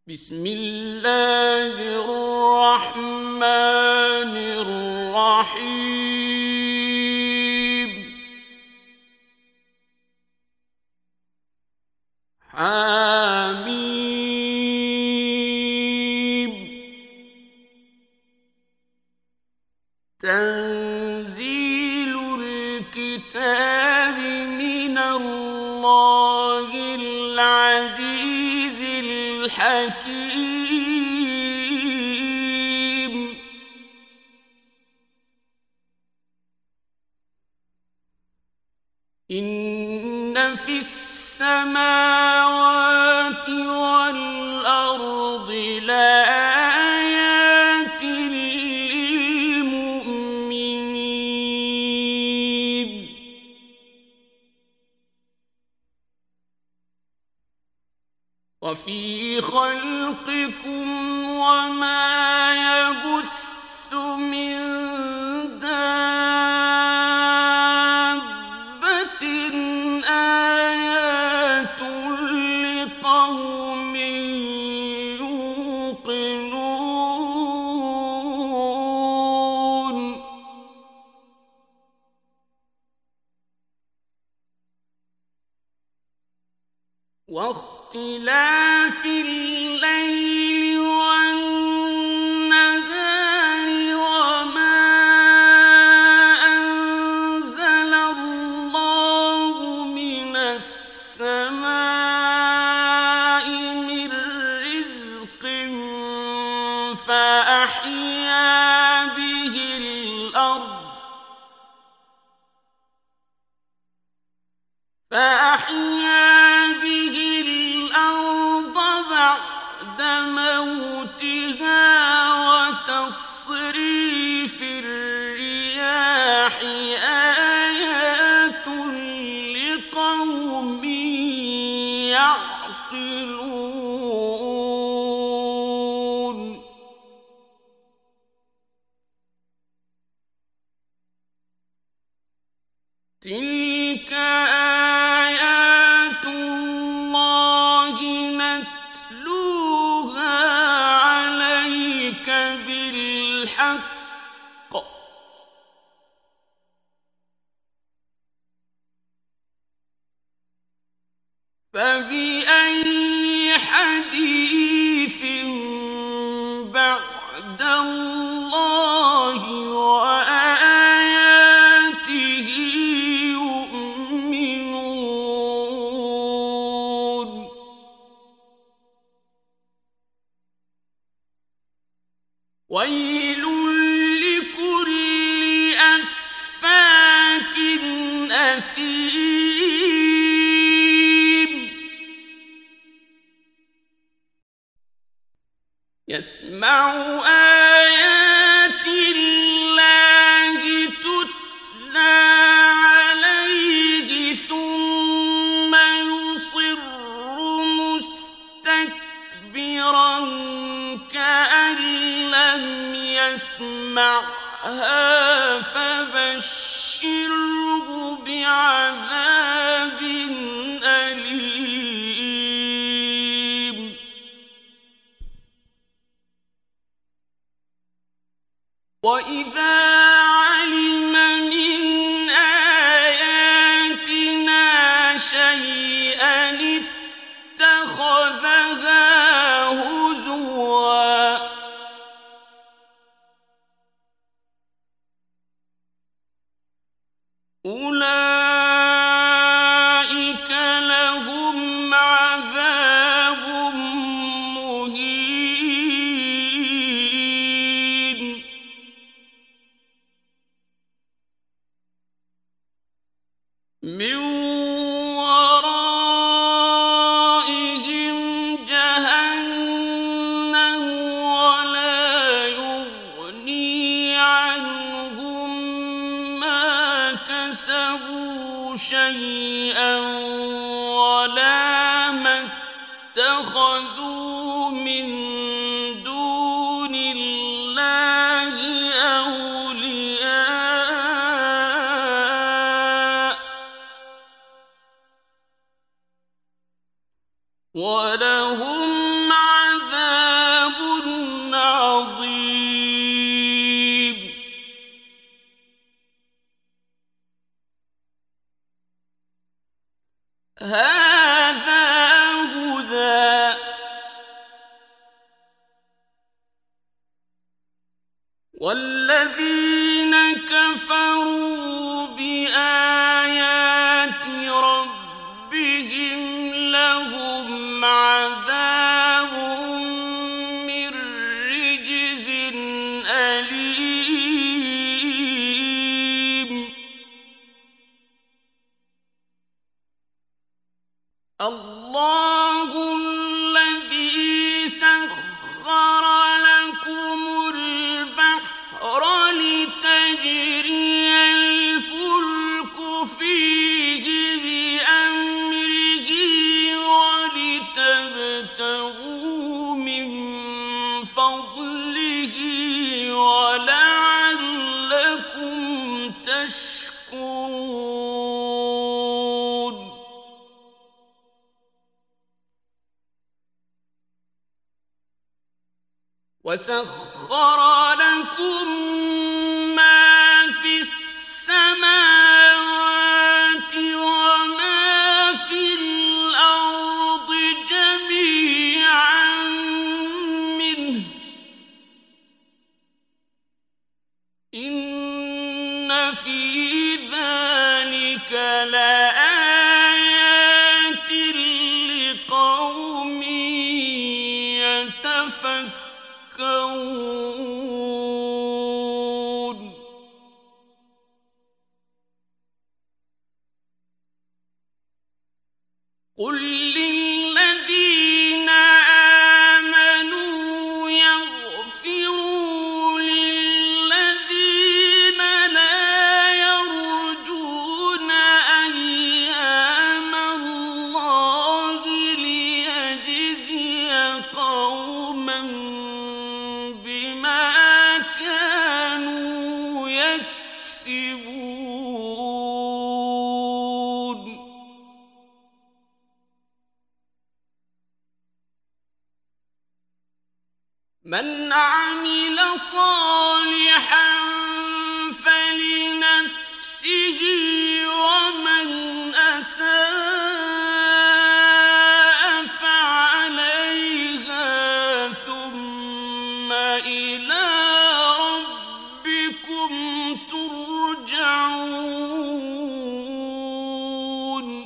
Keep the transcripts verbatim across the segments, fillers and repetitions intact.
بسم الله الرحمن الرحيم حميم تنزيل الكتاب من الله العزيز الحكيم إن في السماوات والأرض لآيات للمؤمنين وفي خلقكم وما يبث من دابة آيات لقوم يوقنون واختلاف الليل والنهار وما أنزل الله من السماء من رزق فأحيا به الأرض فأحيا به الأرض بعد موتها وتصريف الرياح آيات لقوم يعقلون تلك آيات الله نتلوها عليك بالحق فبأي حديث بعد الله وآياته يؤمنون ويل لكل أفاك أثيم يسمع آيات الله تتلى عليه ثم يصر مستكبرا كأن لم يسمعها فبشره بعذاب أليم وإذا علم من آياتنا شيئا اتخذها هزوا أولئك لهم عذاب مهين من ورائهم جهنم ولا يغني عنهم ما كسبوا شيئا ولا ما اتخذوا من دون الله أولياء ولهم عذاب والذين كفروا بآيات ربهم لهم عذاب من رجز أليم الله الذي سخر لكم البحر لتجري الفلك فيه بأمره ولتبتغوا من فضله ولعلكم تشكرون وسخر لكم ما في السماوات وما في الأرض جميعا منه إن في ذلك لآيات لقوم يتفكرون قل للذين آمنوا يغفروا للذين لا يرجون أيام الله ليجزي قوما بما كانوا يكسبون من عمل صالحا فلنفسه ومن أساء فعليها ثم إلى ربكم ترجعون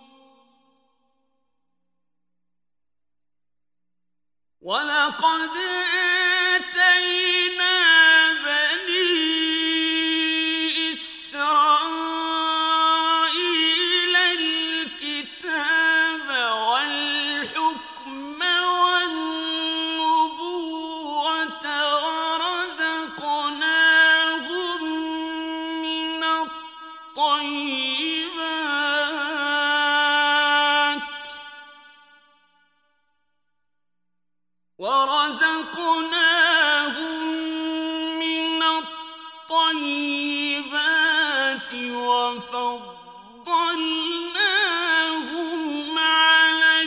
ولقد آتينا بني إسرائيل الكتاب والحكم والنبوة ورزقناهم من الطيبات ورزقناهم من الطيبات وفضلناهم على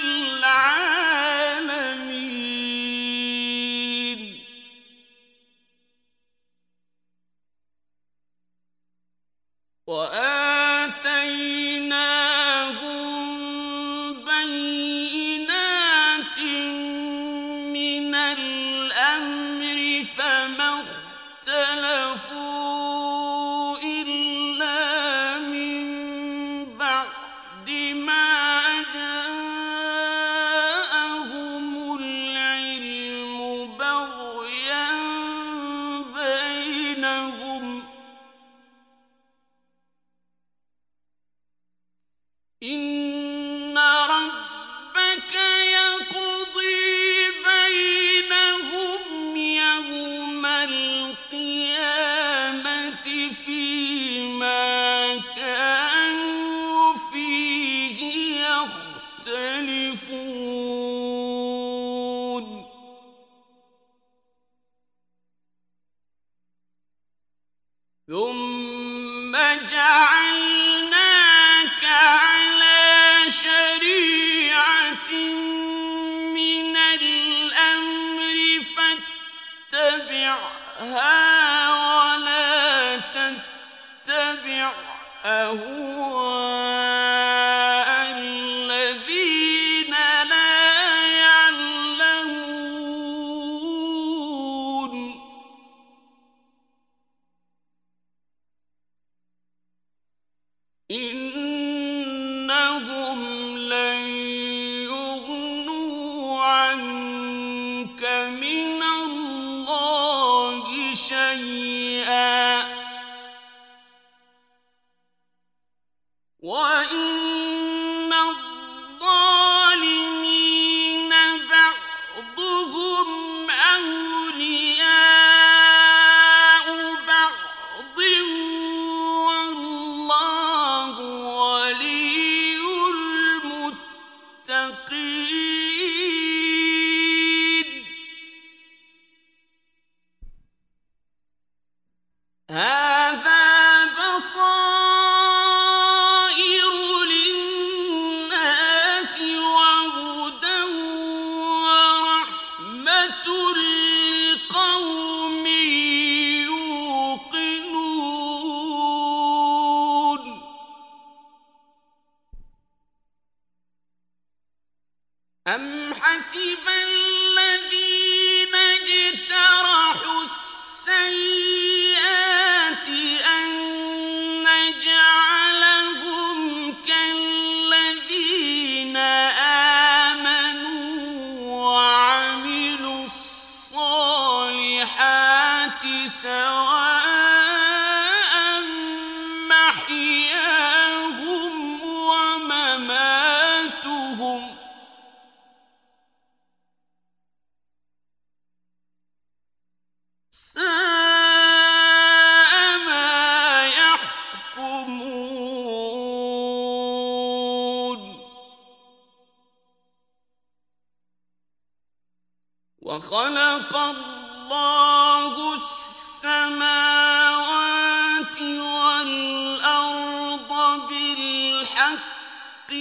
العالمين وآتيناهم بينات من الأمر فما اختلفوا إلا من بعد ما جاءهم العلم بغيا بينهم إن ربك يقضي بينهم يوم القيامة فيما كانوا فيه يختلفون ثم جعلناك على شريعة من الأمر فاتبعها ولا تتبع أهواء الذين لا يعلمون سواء محياهم ومماتهم ساء ما يحكمون وخلق الله السماوات والأرض بالحق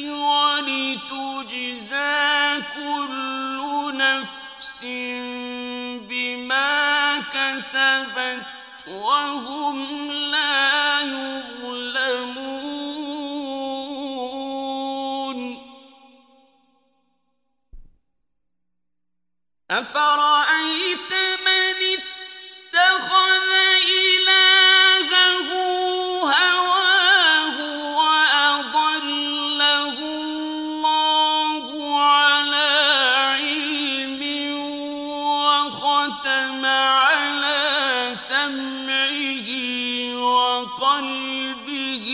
ولتجزى كل نفس بما كسبت وهم لا يظلمون أفرأيت من اتخذ إلهه هواه وأضله الله على علم وختم على سمعه وقلبه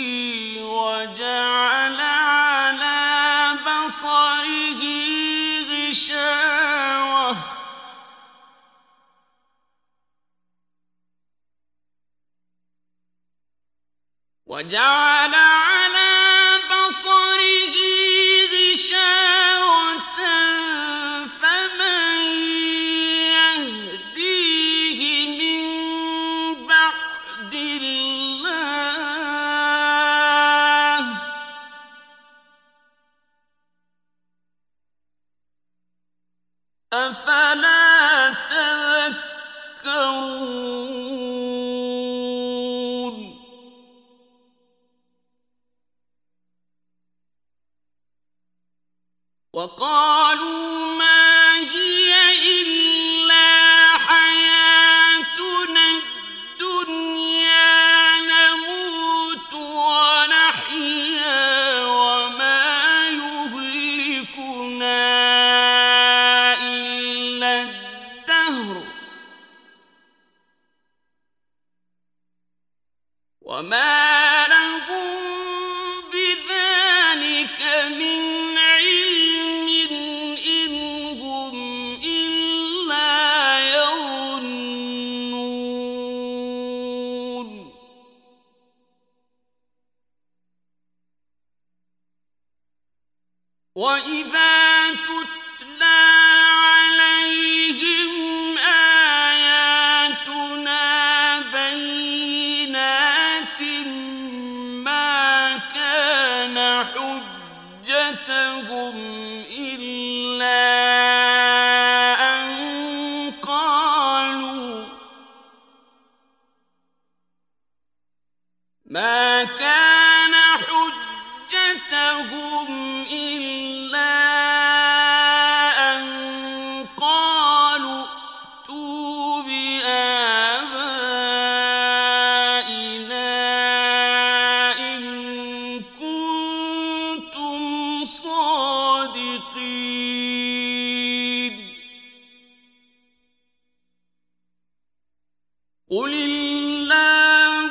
وجعل على بصره غشاوة وجعل على بصره غشاوة فمن يهديه من بعد الله أفلا تذكرون وقالوا ما هي إلا حياتنا الدنيا نموت ونحيا وما يهلكنا إلا الدهر وما لهم بذلك من علم إن هم إلا يظنون وإذا تتلى عليهم آياتنا بينات ما كان حجتهم إلا أن قالوا ما كان حجتهم إلا أن قالوا ائتوا بآبائنا إن كنتم صادقين قل الله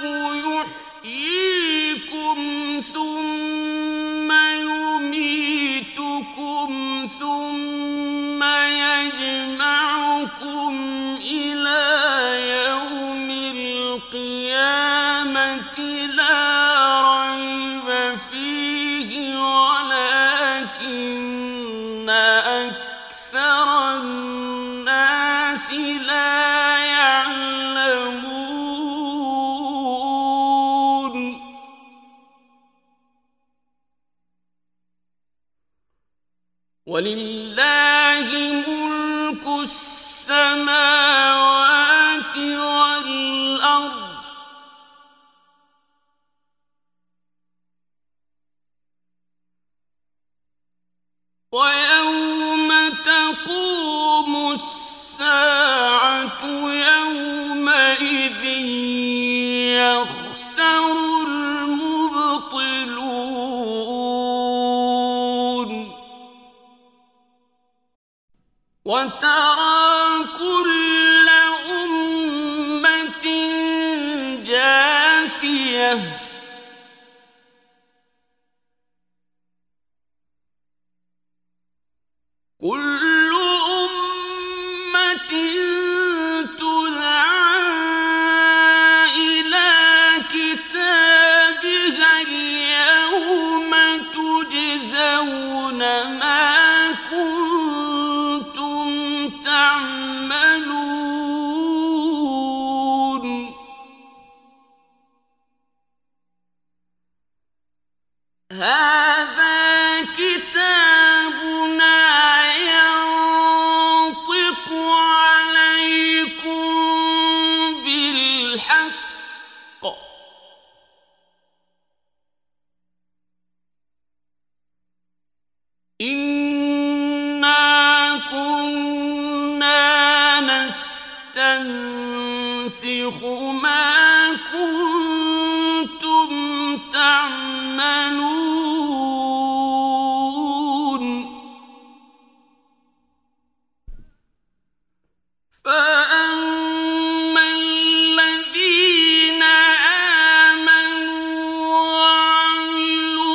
يحييكم ثم يميتكم ثم يجمعكم إلى يوم القيامة لا ريب فيه ولكن أكثر الناس لا يعلمون ولله ملك السماوات والأرض ويوم تقوم الساعة يومئذ يخسر المبطلون زينة كل أمة تدعى إلى كتابها اليوم تجزون ما كنتم تعملون هذا كتابنا ينطق عليكم بالحق إنا كنا نستنسخ ما كنتم تعملون فأما الذين آمنوا وعملوا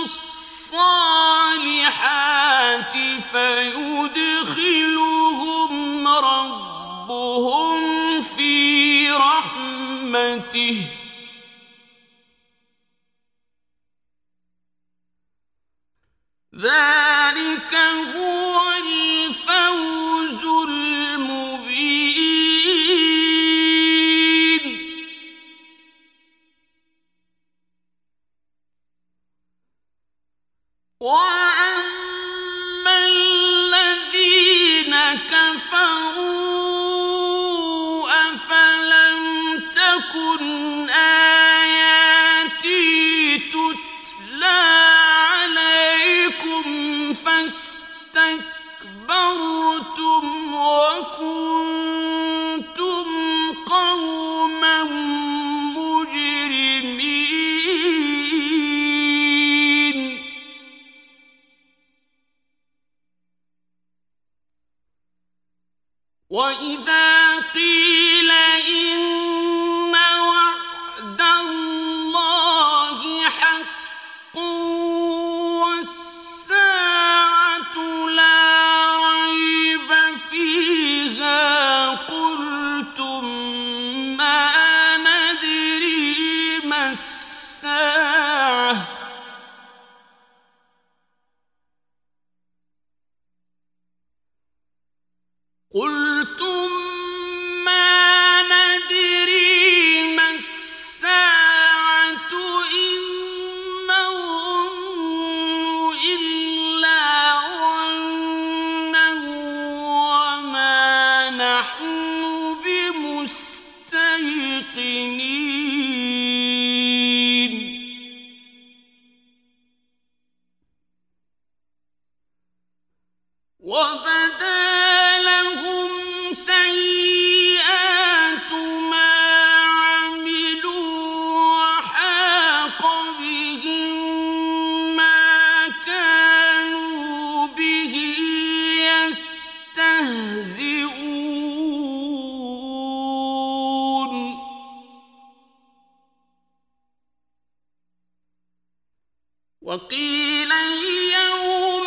الصالحات فيدخلهم ربهم في رحمته ذلك هو الفوز المبين وأما الذين كفروا أفلم تكن آياتي تتلى عليكم فاستكبرتم وكنتم قوما مجرمين وإذا قيل إن وعد الله حق والساعة لا ريب فيها قلتم ما ندري ما الساعة قلتم ما ندري ما الساعة إن نظن إلا ظنا وما نحن بمستيقنين وبدا سيئات ما عملوا وحاق بهم ما كانوا به يستهزئون وقيل اليوم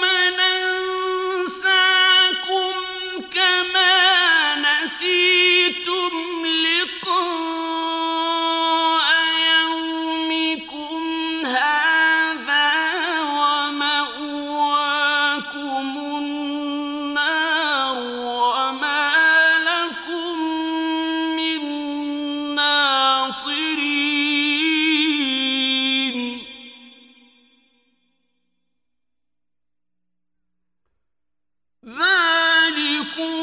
ننساكم كما نسيتم لقاء يومكم هذا ومأواكم النار وما لكم من ناصرين ذلكم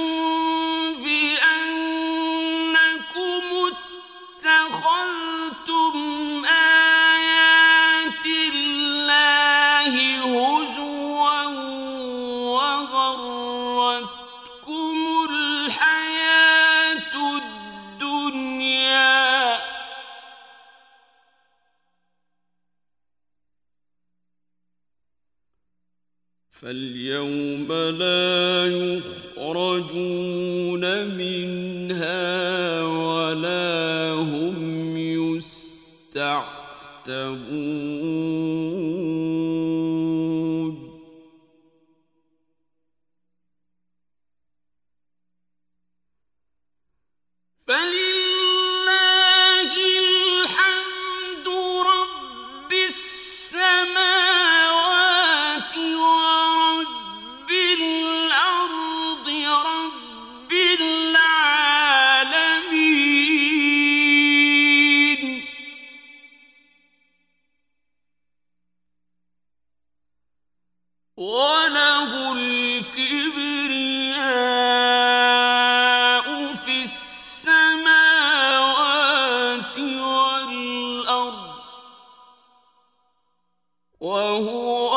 فاليوم لا يخرجون منها ولا هم يستعتبون يحتبون فلله الحمد رب السماوات ورب الأرض رب العالمين وله الكبرياء في السماوات والأرض وهو